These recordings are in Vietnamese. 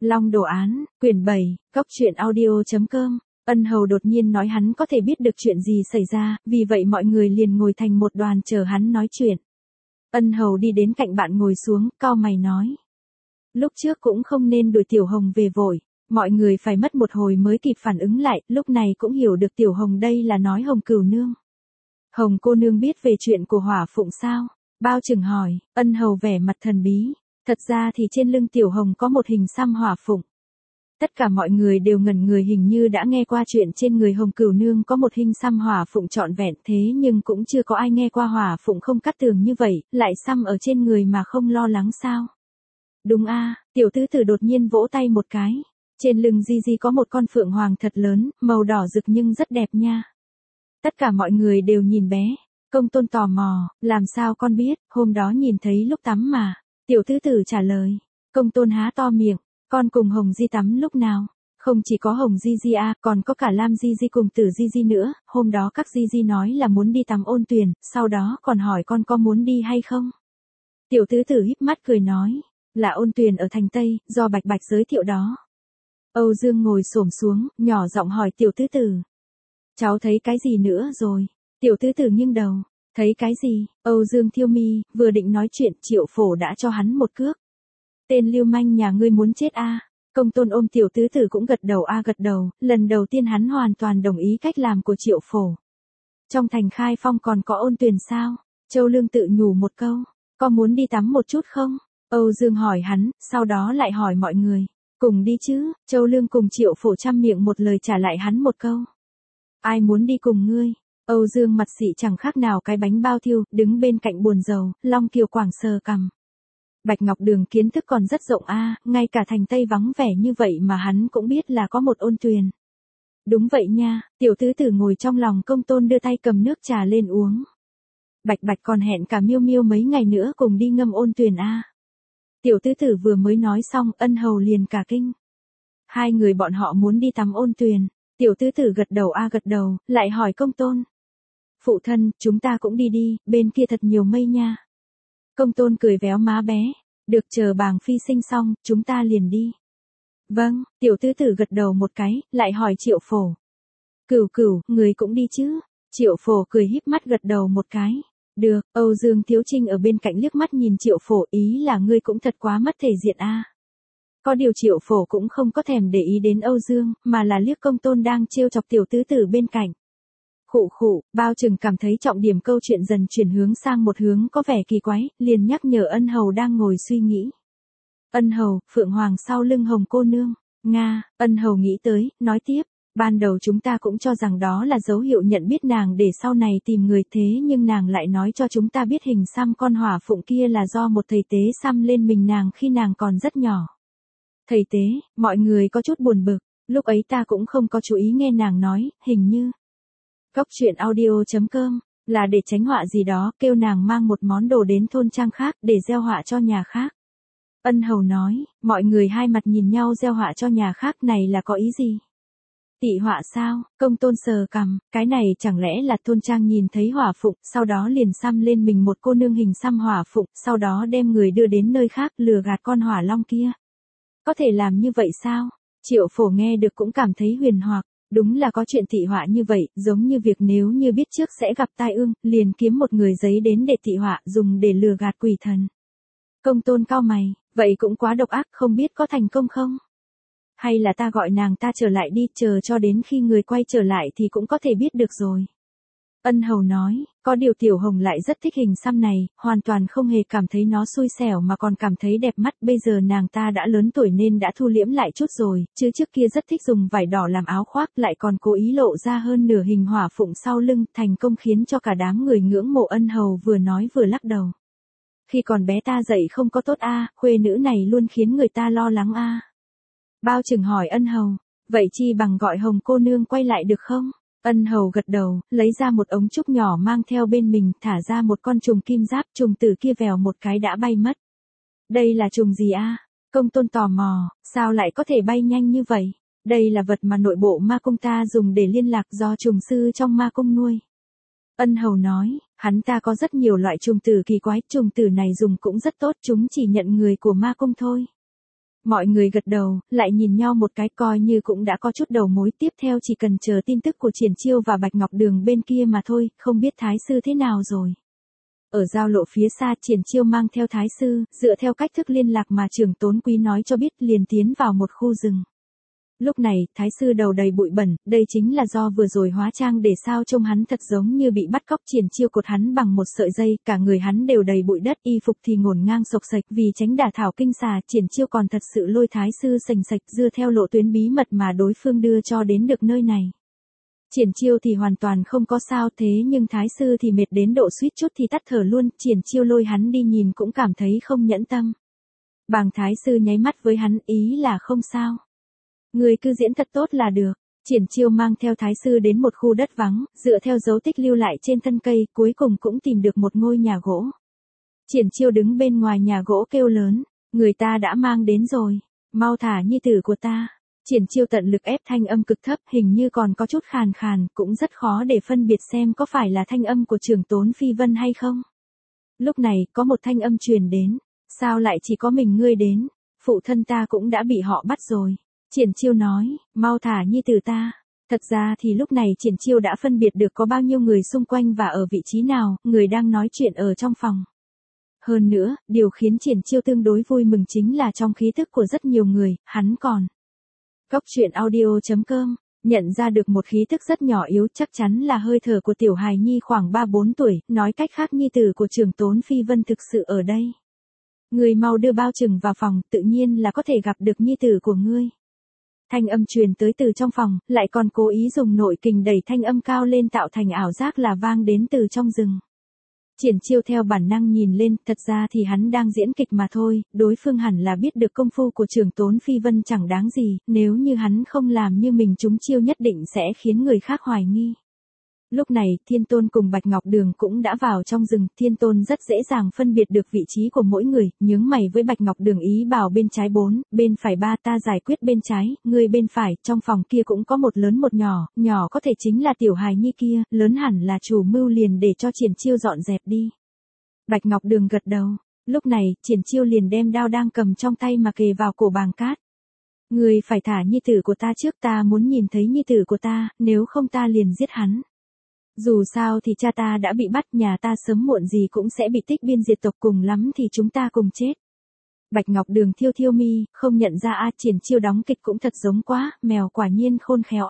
Long đồ án, quyển 7, goctruyện audio.com. Ân Hầu đột nhiên nói hắn có thể biết được chuyện gì xảy ra, vì vậy mọi người liền ngồi thành một đoàn chờ hắn nói chuyện. Ân Hầu đi đến cạnh bạn ngồi xuống, cau mày nói. Lúc trước cũng không nên đuổi Tiểu Hồng về vội, mọi người phải mất một hồi mới kịp phản ứng lại, lúc này cũng hiểu được Tiểu Hồng đây là nói Hồng Cửu Nương. Hồng cô nương biết về chuyện của Hỏa Phụng sao? Bao Trừng hỏi. Ân Hầu vẻ mặt thần bí. Thật ra thì trên lưng Tiểu Hồng có một hình xăm Hỏa Phụng. Tất cả mọi người đều ngẩn người, hình như đã nghe qua chuyện trên người Hồng Cửu Nương có một hình xăm Hỏa Phụng trọn vẹn, thế nhưng cũng chưa có ai nghe qua Hỏa Phụng không cắt tường như vậy, lại xăm ở trên người mà không lo lắng sao? Đúng a, tiểu tứ tử đột nhiên vỗ tay một cái. Trên lưng Di Di có một con phượng hoàng thật lớn, màu đỏ rực nhưng rất đẹp nha. Tất cả mọi người đều nhìn bé. Công Tôn tò mò, làm sao con biết, hôm đó nhìn thấy lúc tắm mà. Tiểu tứ tử trả lời. Công Tôn há to miệng, con cùng Hồng Di tắm lúc nào? Không chỉ có Hồng Di Di a, còn có cả Lam Di Di cùng Tử Di Di nữa, hôm đó các Di Di nói là muốn đi tắm Ôn Tuyền, sau đó còn hỏi con có muốn đi hay không? Tiểu tứ tử híp mắt cười nói, là Ôn Tuyền ở thành Tây, do Bạch Bạch giới thiệu đó. Âu Dương ngồi xổm xuống, nhỏ giọng hỏi tiểu tứ tử. Cháu thấy cái gì nữa rồi? Tiểu tứ tử nghiêng đầu. Thấy cái gì? Âu Dương thiêu mi, vừa định nói chuyện, Triệu Phổ đã cho hắn một cước. Tên lưu manh nhà ngươi muốn chết a? Công Tôn ôm tiểu tứ tử cũng gật đầu gật đầu, lần đầu tiên hắn hoàn toàn đồng ý cách làm của Triệu Phổ. Trong thành Khai Phong còn có Ôn Tuyền sao? Châu Lương tự nhủ một câu, có muốn đi tắm một chút không? Âu Dương hỏi hắn, sau đó lại hỏi mọi người. Cùng đi chứ? Châu Lương cùng Triệu Phổ chăm miệng một lời trả lại hắn một câu. Ai muốn đi cùng ngươi? Âu Dương mặt xị chẳng khác nào cái bánh bao thiêu, đứng bên cạnh buồn rầu, Long Kiều Quảng sờ cằm. Bạch Ngọc Đường kiến thức còn rất rộng a, ngay cả thành Tây vắng vẻ như vậy mà hắn cũng biết là có một Ôn Tuyền. Đúng vậy nha, tiểu tứ tử ngồi trong lòng Công Tôn đưa tay cầm nước trà lên uống. Bạch Bạch còn hẹn cả Miêu Miêu mấy ngày nữa cùng đi ngâm Ôn Tuyền a. Tiểu tứ tử vừa mới nói xong, Ân Hầu liền cả kinh. Hai người bọn họ muốn đi tắm Ôn Tuyền. Tiểu tứ tử gật đầu, lại hỏi Công Tôn. Phụ thân, chúng ta cũng đi đi, bên kia thật nhiều mây nha. Công Tôn cười véo má bé. Được, chờ bàng phi sinh xong, chúng ta liền đi. Vâng, tiểu tứ tử gật đầu một cái, lại hỏi Triệu Phổ. Cửu Cửu, người cũng đi chứ? Triệu Phổ cười híp mắt gật đầu một cái. Được, Âu Dương Thiếu Trinh ở bên cạnh liếc mắt nhìn Triệu Phổ, ý là ngươi cũng thật quá mất thể diện a. Có điều Triệu Phổ cũng không có thèm để ý đến Âu Dương, mà là liếc Công Tôn đang trêu chọc tiểu tứ tử bên cạnh. Khụ, Bao Trừng cảm thấy trọng điểm câu chuyện dần chuyển hướng sang một hướng có vẻ kỳ quái, liền nhắc nhở Ân Hầu đang ngồi suy nghĩ. Ân Hầu, Phượng Hoàng sau lưng Hồng cô nương. Nga, Ân Hầu nghĩ tới, nói tiếp. Ban đầu chúng ta cũng cho rằng đó là dấu hiệu nhận biết nàng để sau này tìm người, thế nhưng nàng lại nói cho chúng ta biết hình xăm con Hỏa Phụng kia là do một thầy tế xăm lên mình nàng khi nàng còn rất nhỏ. Thầy tế, mọi người có chút buồn bực, lúc ấy ta cũng không có chú ý nghe nàng nói, hình như. Goctruyện audio.com, là để tránh họa gì đó, kêu nàng mang một món đồ đến thôn trang khác, để gieo họa cho nhà khác. Ân Hầu nói, mọi người hai mặt nhìn nhau, gieo họa cho nhà khác này là có ý gì? Tị họa sao? Công Tôn sờ cằm, cái này chẳng lẽ là thôn trang nhìn thấy Hỏa Phụng, sau đó liền xăm lên mình một cô nương hình xăm Hỏa Phụng, sau đó đem người đưa đến nơi khác, lừa gạt con Hỏa Long kia. Có thể làm như vậy sao? Triệu Phổ nghe được cũng cảm thấy huyền hoặc, đúng là có chuyện tị họa như vậy, giống như việc nếu như biết trước sẽ gặp tai ương, liền kiếm một người giấy đến để tị họa, dùng để lừa gạt quỷ thần. Công Tôn cau mày, vậy cũng quá độc ác, không biết có thành công không? Hay là ta gọi nàng ta trở lại đi, chờ cho đến khi người quay trở lại thì cũng có thể biết được rồi. Ân Hầu nói, có điều Tiểu Hồng lại rất thích hình xăm này, hoàn toàn không hề cảm thấy nó xui xẻo mà còn cảm thấy đẹp mắt, bây giờ nàng ta đã lớn tuổi nên đã thu liễm lại chút rồi, chứ trước kia rất thích dùng vải đỏ làm áo khoác, lại còn cố ý lộ ra hơn nửa hình Hỏa Phụng sau lưng, thành công khiến cho cả đám người ngưỡng mộ. Ân Hầu vừa nói vừa lắc đầu. Khi còn bé ta dạy không có tốt a, khuê nữ này luôn khiến người ta lo lắng a. Bao Trừng hỏi Ân Hầu, vậy chi bằng gọi Hồng cô nương quay lại được không? Ân Hầu gật đầu, lấy ra một ống trúc nhỏ mang theo bên mình, thả ra một con trùng kim giáp, trùng tử kia vèo một cái đã bay mất. Đây là trùng gì a? Công Tôn tò mò, sao lại có thể bay nhanh như vậy? Đây là vật mà nội bộ ma cung ta dùng để liên lạc, do trùng sư trong ma cung nuôi. Ân Hầu nói, hắn ta có rất nhiều loại trùng tử kỳ quái, trùng tử này dùng cũng rất tốt, chúng chỉ nhận người của ma cung thôi. Mọi người gật đầu, lại nhìn nhau một cái coi như cũng đã có chút đầu mối, tiếp theo chỉ cần chờ tin tức của Triển Chiêu và Bạch Ngọc Đường bên kia mà thôi, không biết Thái sư thế nào rồi. Ở giao lộ phía xa, Triển Chiêu mang theo Thái sư, dựa theo cách thức liên lạc mà trưởng Tốn Quý nói cho biết, liền tiến vào một khu rừng. Lúc này, Thái sư đầu đầy bụi bẩn, đây chính là do vừa rồi hóa trang để sao trông hắn thật giống như bị bắt cóc. Triển Chiêu cột hắn bằng một sợi dây, cả người hắn đều đầy bụi đất, y phục thì ngổn ngang xộc xệch, vì tránh đả thảo kinh xà, Triển Chiêu còn thật sự lôi Thái sư sành sạch dưa theo lộ tuyến bí mật mà đối phương đưa cho đến được nơi này. Triển Chiêu thì hoàn toàn không có sao, thế nhưng Thái sư thì mệt đến độ suýt chút thì tắt thở luôn. Triển Chiêu lôi hắn đi nhìn cũng cảm thấy không nhẫn tâm. Bàng Thái sư nháy mắt với hắn, ý là không sao. Người cứ diễn thật tốt là được. Triển Chiêu mang theo Thái sư đến một khu đất vắng, dựa theo dấu tích lưu lại trên thân cây, cuối cùng cũng tìm được một ngôi nhà gỗ. Triển Chiêu đứng bên ngoài nhà gỗ kêu lớn, người ta đã mang đến rồi, mau thả nhi tử của ta. Triển Chiêu tận lực ép thanh âm cực thấp, hình như còn có chút khàn khàn, cũng rất khó để phân biệt xem có phải là thanh âm của trưởng Tốn Phi Vân hay không. Lúc này, có một thanh âm truyền đến, sao lại chỉ có mình ngươi đến, phụ thân ta cũng đã bị họ bắt rồi. Triển Chiêu nói, mau thả nhi tử ta. Thật ra thì lúc này Triển Chiêu đã phân biệt được có bao nhiêu người xung quanh và ở vị trí nào, người đang nói chuyện ở trong phòng. Hơn nữa, điều khiến Triển Chiêu tương đối vui mừng chính là trong khí thức của rất nhiều người, hắn còn. Cóc truyện audio.com, nhận ra được một khí thức rất nhỏ yếu, chắc chắn là hơi thở của tiểu hài nhi khoảng 3-4 tuổi, nói cách khác nhi tử của trưởng Tốn Phi Vân thực sự ở đây. Người mau đưa bao trừng vào phòng, tự nhiên là có thể gặp được nhi tử của ngươi. Thanh âm truyền tới từ trong phòng, lại còn cố ý dùng nội kình đẩy thanh âm cao lên tạo thành ảo giác là vang đến từ trong rừng. Triển Chiêu theo bản năng nhìn lên, thật ra thì hắn đang diễn kịch mà thôi, đối phương hẳn là biết được công phu của trưởng Tốn Phi Vân chẳng đáng gì, nếu như hắn không làm như mình trúng chiêu nhất định sẽ khiến người khác hoài nghi. Lúc này, Thiên Tôn cùng Bạch Ngọc Đường cũng đã vào trong rừng, Thiên Tôn rất dễ dàng phân biệt được vị trí của mỗi người, nhướng mày với Bạch Ngọc Đường ý bảo bên trái 4, bên phải 3, ta giải quyết bên trái, ngươi bên phải, trong phòng kia cũng có một lớn một nhỏ, nhỏ có thể chính là tiểu hài nhi kia, lớn hẳn là chủ mưu liền để cho Triển Chiêu dọn dẹp đi. Bạch Ngọc Đường gật đầu, lúc này, Triển Chiêu liền đem đao đang cầm trong tay mà kề vào cổ Bàng Cát. Ngươi phải thả nhi tử của ta trước, ta muốn nhìn thấy nhi tử của ta, nếu không ta liền giết hắn. Dù sao thì cha ta đã bị bắt, nhà ta sớm muộn gì cũng sẽ bị tích biên diệt tộc, cùng lắm thì chúng ta cùng chết. Bạch Ngọc Đường thiêu thiêu mi, không nhận ra Triển Chiêu đóng kịch cũng thật giống quá, mèo quả nhiên khôn khéo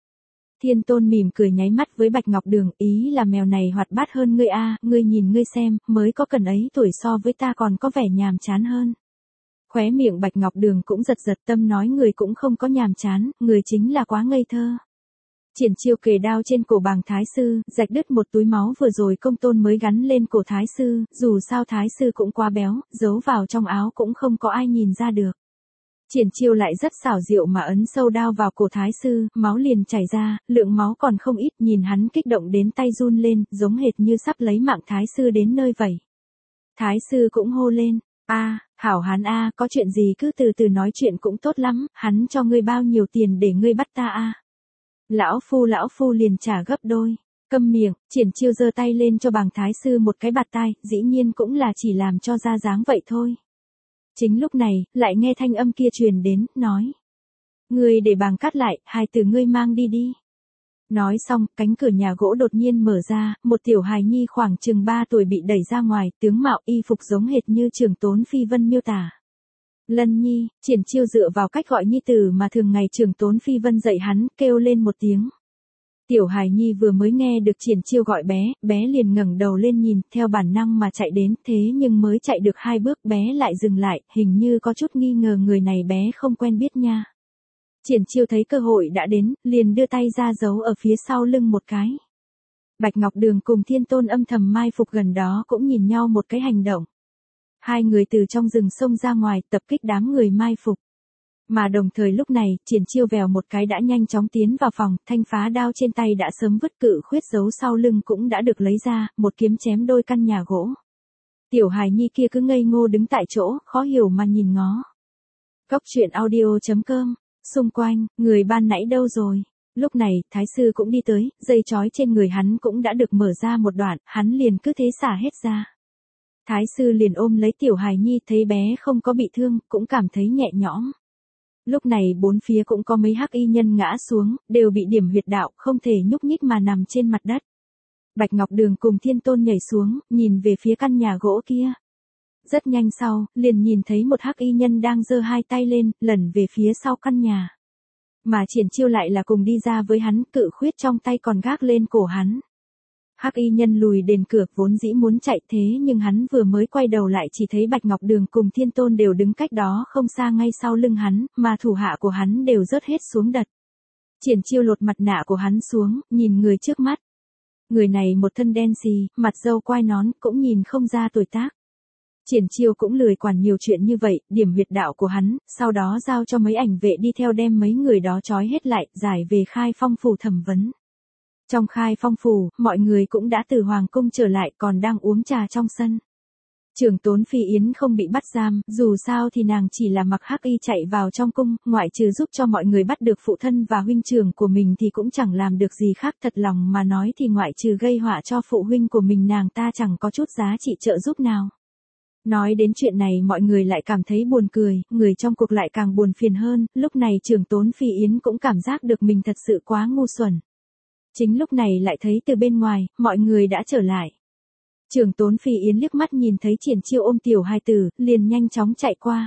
Thiên Tôn mỉm cười nháy mắt với Bạch Ngọc Đường, ý là mèo này hoạt bát hơn ngươi ngươi nhìn ngươi xem, mới có cần ấy tuổi so với ta còn có vẻ nhàm chán hơn. Khóe miệng Bạch Ngọc Đường cũng giật giật, tâm nói người cũng không có nhàm chán, người chính là quá ngây thơ. Triển Chiêu kề đao trên cổ Bàng Thái sư, rạch đứt một túi máu vừa rồi công tôn mới gắn lên cổ Thái sư, dù sao Thái sư cũng quá béo, giấu vào trong áo cũng không có ai nhìn ra được. Triển Chiêu lại rất xảo diệu mà ấn sâu đao vào cổ Thái sư, máu liền chảy ra, lượng máu còn không ít, nhìn hắn kích động đến tay run lên, giống hệt như sắp lấy mạng Thái sư đến nơi vậy. Thái sư cũng hô lên, hảo hán có chuyện gì cứ từ từ nói chuyện cũng tốt lắm, hắn cho ngươi bao nhiêu tiền để ngươi bắt ta Lão phu liền trả gấp đôi. Câm miệng, Triển Chiêu giơ tay lên cho Bàng Thái sư một cái bạt tai, dĩ nhiên cũng là chỉ làm cho ra dáng vậy thôi. Chính lúc này, lại nghe thanh âm kia truyền đến, nói. Ngươi để Bàng Cát lại, hai từ ngươi mang đi đi. Nói xong, cánh cửa nhà gỗ đột nhiên mở ra, một tiểu hài nhi khoảng chừng 3 tuổi bị đẩy ra ngoài, tướng mạo y phục giống hệt như trưởng Tốn Phi Vân miêu tả. Lân nhi, Triển Chiêu dựa vào cách gọi nhi tử mà thường ngày trưởng Tốn Phi Vân dạy hắn, kêu lên một tiếng. Tiểu hài nhi vừa mới nghe được Triển Chiêu gọi bé liền ngẩng đầu lên nhìn, theo bản năng mà chạy đến, thế nhưng mới chạy được 2 bước bé lại dừng lại, hình như có chút nghi ngờ người này bé không quen biết nha. Triển Chiêu thấy cơ hội đã đến, liền đưa tay ra giấu ở phía sau lưng một cái. Bạch Ngọc Đường cùng Thiên Tôn âm thầm mai phục gần đó cũng nhìn nhau một cái hành động. Hai người từ trong rừng xông ra ngoài, tập kích đám người mai phục. Mà đồng thời lúc này, Triển Chiêu vèo một cái đã nhanh chóng tiến vào phòng, thanh phá đao trên tay đã sớm vứt, cự khuyết giấu sau lưng cũng đã được lấy ra, một kiếm chém đôi căn nhà gỗ. Tiểu hài nhi kia cứ ngây ngô đứng tại chỗ, khó hiểu mà nhìn ngó. Cóc truyện audio.com, xung quanh, người ban nãy đâu rồi? Lúc này, Thái sư cũng đi tới, dây trói trên người hắn cũng đã được mở ra một đoạn, hắn liền cứ thế xả hết ra. Thái sư liền ôm lấy tiểu hài nhi, thấy bé không có bị thương, cũng cảm thấy nhẹ nhõm. Lúc này bốn phía cũng có mấy hắc y nhân ngã xuống, đều bị điểm huyệt đạo, không thể nhúc nhích mà nằm trên mặt đất. Bạch Ngọc Đường cùng Thiên Tôn nhảy xuống, nhìn về phía căn nhà gỗ kia. Rất nhanh sau, liền nhìn thấy một hắc y nhân đang giơ hai tay lên, lẩn về phía sau căn nhà. Mà Triển Chiêu lại là cùng đi ra với hắn, cự khuyết trong tay còn gác lên cổ hắn. Hắc y nhân lùi đền cửa, vốn dĩ muốn chạy, thế nhưng hắn vừa mới quay đầu lại chỉ thấy Bạch Ngọc Đường cùng Thiên Tôn đều đứng cách đó không xa ngay sau lưng hắn, mà thủ hạ của hắn đều rớt hết xuống đất. Triển Chiêu lột mặt nạ của hắn xuống, nhìn người trước mắt. Người này một thân đen xì, mặt râu quai nón, cũng nhìn không ra tuổi tác. Triển Chiêu cũng lười quản nhiều chuyện như vậy, điểm huyệt đạo của hắn, sau đó giao cho mấy ảnh vệ đi theo đem mấy người đó trói hết lại, giải về Khai Phong phủ thẩm vấn. Trong Khai Phong phủ, mọi người cũng đã từ Hoàng cung trở lại, còn đang uống trà trong sân. Trưởng tốn Phi Yến không bị bắt giam, dù sao thì nàng chỉ là mặc hắc y chạy vào trong cung, ngoại trừ giúp cho mọi người bắt được phụ thân và huynh trưởng của mình thì cũng chẳng làm được gì khác. Thật lòng mà nói thì ngoại trừ gây họa cho phụ huynh của mình, nàng ta chẳng có chút giá trị trợ giúp nào. Nói đến chuyện này mọi người lại cảm thấy buồn cười, người trong cuộc lại càng buồn phiền hơn, lúc này trưởng tốn Phi Yến cũng cảm giác được mình thật sự quá ngu xuẩn. Chính lúc này lại thấy từ bên ngoài, mọi người đã trở lại. Trưởng tốn Phi Yến liếc mắt nhìn thấy Triển Chiêu ôm tiểu hài tử, liền nhanh chóng chạy qua.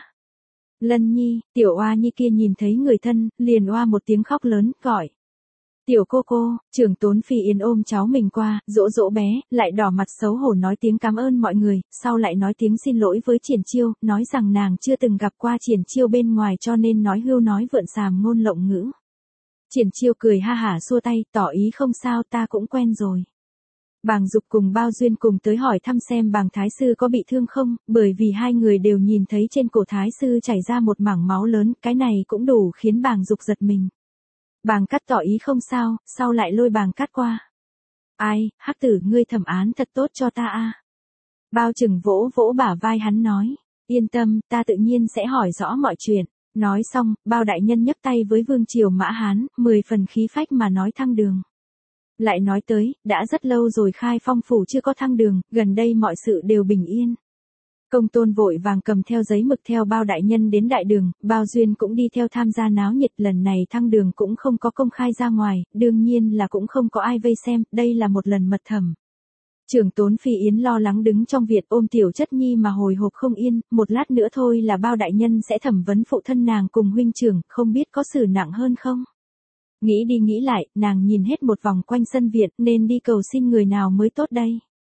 Lân Nhi, tiểu oa nhi kia nhìn thấy người thân, liền oa một tiếng khóc lớn, gọi. Tiểu cô cô, trưởng tốn Phi Yến ôm cháu mình qua, dỗ dỗ bé, lại đỏ mặt xấu hổ nói tiếng cảm ơn mọi người, sau lại nói tiếng xin lỗi với Triển Chiêu, nói rằng nàng chưa từng gặp qua Triển Chiêu bên ngoài cho nên nói hưu nói vượn sàm ngôn lộng ngữ. Triển Chiêu cười ha hả xua tay, tỏ ý không sao, ta cũng quen rồi. Bàng Dục cùng Bao Duyên cùng tới hỏi thăm xem Bàng Thái Sư có bị thương không, bởi vì hai người đều nhìn thấy trên cổ Thái Sư chảy ra một mảng máu lớn, cái này cũng đủ khiến Bàng Dục giật mình. Bàng Cát tỏ ý không sao, sau lại lôi Bàng Cát qua. Ai, hắc tử ngươi thẩm án thật tốt cho ta a. Bao Trừng vỗ vỗ bả vai hắn nói, yên tâm, ta tự nhiên sẽ hỏi rõ mọi chuyện. Nói xong, Bao đại nhân nhấc tay với vương triều Mã Hán, 10 phần khí phách mà nói thăng đường. Lại nói tới, đã rất lâu rồi Khai Phong phủ chưa có thăng đường, gần đây mọi sự đều bình yên. Công Tôn vội vàng cầm theo giấy mực theo Bao đại nhân đến đại đường, Bao Duyên cũng đi theo tham gia náo nhiệt, lần này thăng đường cũng không có công khai ra ngoài, đương nhiên là cũng không có ai vây xem, đây là một lần mật thẩm. Trưởng tốn Phi Yến lo lắng đứng trong viện ôm tiểu chất nhi mà hồi hộp không yên, một lát nữa thôi là Bao đại nhân sẽ thẩm vấn phụ thân nàng cùng huynh trưởng, không biết có xử nặng hơn không. Nghĩ đi nghĩ lại, nàng nhìn hết một vòng quanh sân viện, nên đi cầu xin người nào mới tốt đây.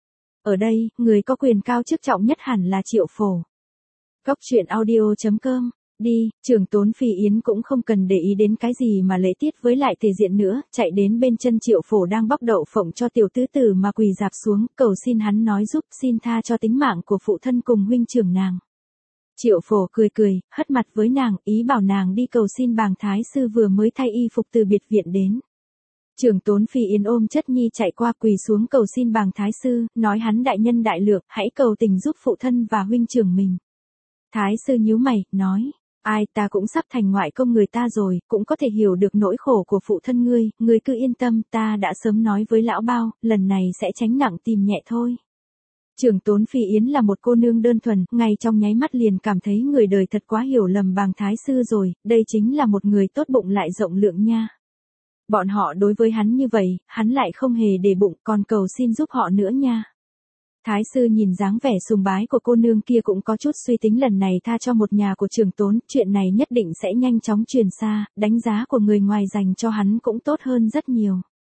Ở đây, người có quyền cao chức trọng nhất hẳn là Triệu Phổ. Cốc truyện audio.com. Đi, trưởng tốn Phi Yến cũng không cần để ý đến cái gì mà lễ tiết với lại thể diện nữa, chạy đến bên chân Triệu Phổ đang bóc đậu phộng cho tiểu tứ tử mà quỳ dạp xuống, cầu xin hắn nói giúp, xin tha cho tính mạng của phụ thân cùng huynh trưởng nàng. Triệu Phổ cười cười, hất mặt với nàng, ý bảo nàng đi cầu xin Bàng Thái Sư vừa mới thay y phục từ biệt viện đến. Trưởng tốn Phi Yến ôm chất nhi chạy qua quỳ xuống cầu xin Bàng Thái Sư, nói hắn đại nhân đại lượng, hãy cầu tình giúp phụ thân và huynh trưởng mình. Thái Sư nhíu mày, nói, ai, ta cũng sắp thành ngoại công người ta rồi, cũng có thể hiểu được nỗi khổ của phụ thân ngươi cứ yên tâm, ta đã sớm nói với lão Bao, lần này sẽ tránh nặng tìm nhẹ thôi. Trưởng tốn Phi Yến là một cô nương đơn thuần, ngay trong nháy mắt liền cảm thấy người đời thật quá hiểu lầm Bàng Thái Sư rồi, đây chính là một người tốt bụng lại rộng lượng nha. Bọn họ đối với hắn như vậy, hắn lại không hề để bụng, còn cầu xin giúp họ nữa nha. Thái Sư nhìn dáng vẻ sùng bái của cô nương kia cũng có chút suy tính lần này tha cho một nhà của trưởng tốn, chuyện này nhất định sẽ nhanh chóng truyền xa, đánh giá của người ngoài dành cho hắn cũng tốt hơn rất nhiều.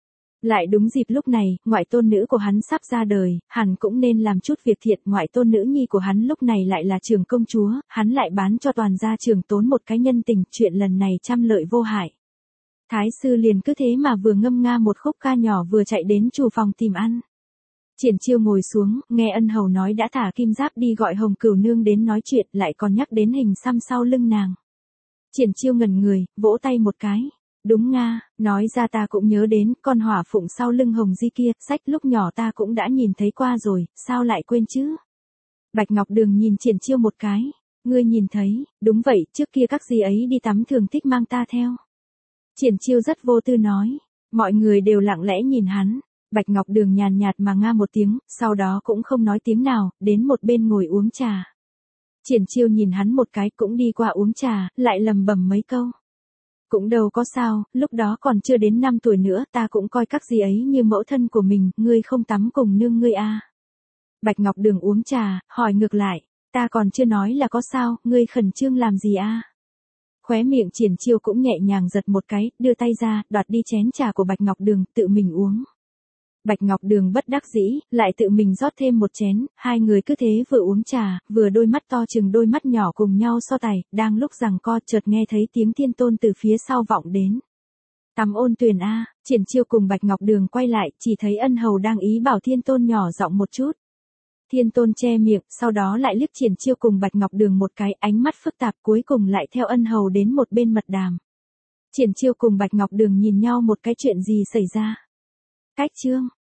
Lại đúng dịp lúc này, ngoại tôn nữ của hắn sắp ra đời, hắn cũng nên làm chút việc thiện, ngoại tôn nữ nhi của hắn lúc này lại là trưởng công chúa, hắn lại bán cho toàn gia trưởng tốn một cái nhân tình, chuyện lần này trăm lợi vô hại. Thái Sư liền cứ thế mà vừa ngâm nga một khúc ca nhỏ vừa chạy đến chủ phòng tìm ăn. Triển Chiêu ngồi xuống, nghe Ân Hầu nói đã thả Kim Giáp đi gọi Hồng Cửu Nương đến nói chuyện, lại còn nhắc đến hình xăm sau lưng nàng. Triển Chiêu ngẩn người, vỗ tay một cái. Đúng nga, nói ra ta cũng nhớ đến, con hỏa phụng sau lưng Hồng Di kia, sách lúc nhỏ ta cũng đã nhìn thấy qua rồi, sao lại quên chứ? Bạch Ngọc Đường nhìn Triển Chiêu một cái, ngươi nhìn thấy, đúng vậy, trước kia các dì ấy đi tắm thường thích mang ta theo. Triển Chiêu rất vô tư nói, mọi người đều lặng lẽ nhìn hắn. Bạch Ngọc Đường nhàn nhạt mà nga một tiếng, sau đó cũng không nói tiếng nào, đến một bên ngồi uống trà. Triển Chiêu nhìn hắn một cái cũng đi qua uống trà, lại lầm bầm mấy câu. Cũng đâu có sao, lúc đó còn chưa đến 5 tuổi nữa, ta cũng coi các dì ấy như mẫu thân của mình, ngươi không tắm cùng nương ngươi à. Bạch Ngọc Đường uống trà, hỏi ngược lại, ta còn chưa nói là có sao, ngươi khẩn trương làm gì à. Khóe miệng Triển Chiêu cũng nhẹ nhàng giật một cái, đưa tay ra, đoạt đi chén trà của Bạch Ngọc Đường, tự mình uống. Bạch Ngọc Đường bất đắc dĩ, lại tự mình rót thêm một chén, hai người cứ thế vừa uống trà, vừa đôi mắt to chừng đôi mắt nhỏ cùng nhau so tài, đang lúc giằng co chợt nghe thấy tiếng Thiên Tôn từ phía sau vọng đến. Tắm ôn tuyền a. Triển Chiêu cùng Bạch Ngọc Đường quay lại, chỉ thấy Ân Hầu đang ý bảo Thiên Tôn nhỏ giọng một chút. Thiên Tôn che miệng, sau đó lại liếc Triển Chiêu cùng Bạch Ngọc Đường một cái, ánh mắt phức tạp, cuối cùng lại theo Ân Hầu đến một bên mật đàm. Triển Chiêu cùng Bạch Ngọc Đường nhìn nhau một cái, chuyện gì xảy ra? Cách chương